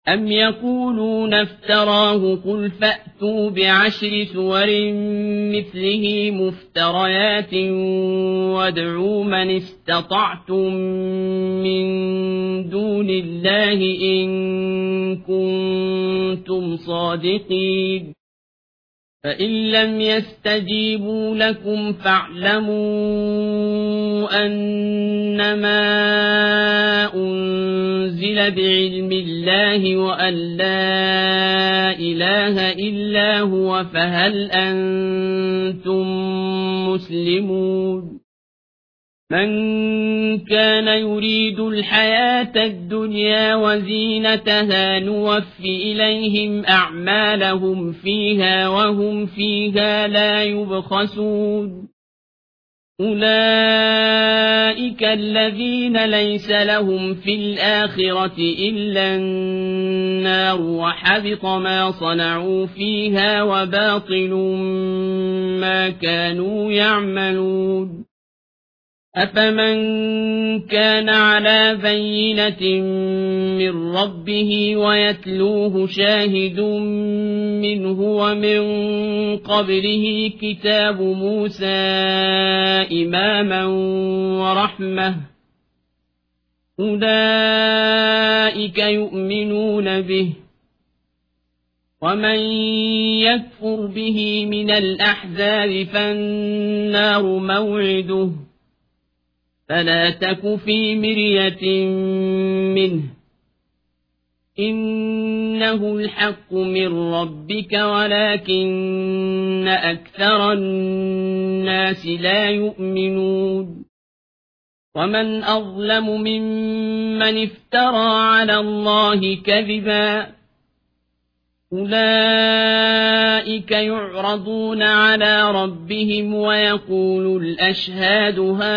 أم يقولون افتراه قل فأتوا بعشر سور مثله مفتريات وادعوا من استطعتم من دون الله إن كنتم صادقين فإن لم يستجيبوا لكم فاعلموا أنما أنزل بعلم الله وأن لا إله إلا هو فهل أنتم مسلمون من كان يريد الحياة الدنيا وزينتها نوف إليهم أعمالهم فيها وهم فيها لا يبخسون أولئك الذين ليس لهم في الآخرة إلا النار وحبط ما صنعوا فيها وباطل ما كانوا يعملون أفمن كان على بينة من ربه ويتلوه شاهد منه ومن قبله كتاب موسى إماما ورحمة أولئك يؤمنون به ومن يكفر به من الأحزاب فالنار موعده فلا تك في مرية منه إنه الحق من ربك ولكن أكثر الناس لا يؤمنون ومن أظلم ممن افترى على الله كذبا أولئك يعرضون على ربهم ويقول الأشهاد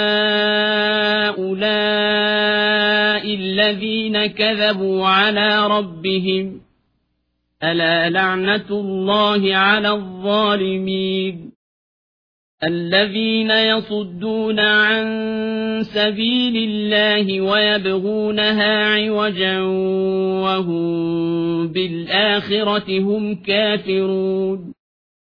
هؤلاء الذين كذبوا على ربهم ألا لعنة الله على الظالمين الذين يصدون عن سبيل الله ويبغونها عوجا وهم بالآخرة هم كافرون